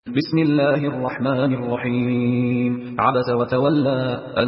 بسم الله الرحمن الرحيم. عبس وتولى أن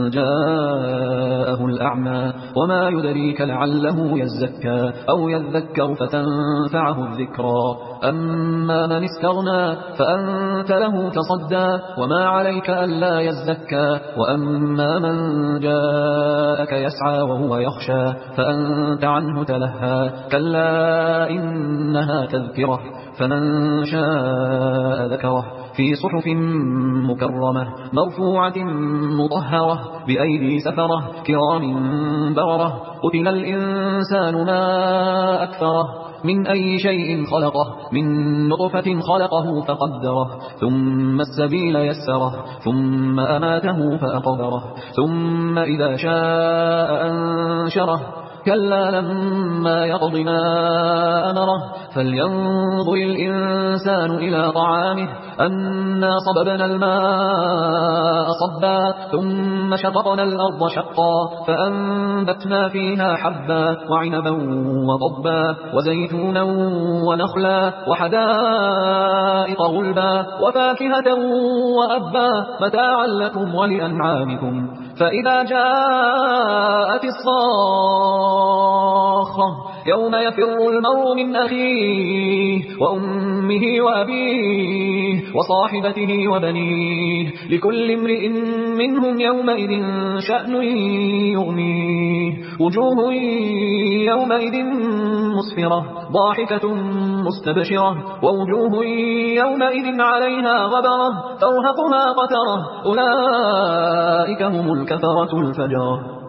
جاءه الأعمى وما يدريك لعله يزكى أو يذكر فتنفعه الذكرى. أما من استغنى فأنت له تصدى وما عليك ألا يزكى. وأما من جاءك يسعى وهو يخشى فأنت عنه تلهى. كلا إنها تذكرة فمن شاء ذكره في صحف مكرمة مرفوعة مطهرة بأيدي سفرة كرام بررة. قتل الإنسان ما أكثره من أي شيء خلقه من نطفة خلقه فقدره ثم السبيل يسره ثم أماته فأقبره ثم إذا شاء أنشره. كلا لما يقض ما أمره فلينظر الإنسان إلى طعامه أنا صببنا الماء صبا ثم شققنا الأرض شقا فأنبتنا فيها حبا وعنبا وضبا وزيتونا ونخلا وحدائق غلبا وفاكهة وأبا متاعا لكم ولأنعامكم. فإذا جاءت الصاخة يوم يفر المرء من أخيه وأمه وأبيه وصاحبته وبنيه لكل امرئ منهم يومئذ شأن يغنيه. وجوه يومئذ مسفرة ضاحكة مستبشرة ووجوه يومئذ عليها غبرة ترهقها قترة أولئك هم الكفرة الفجرة.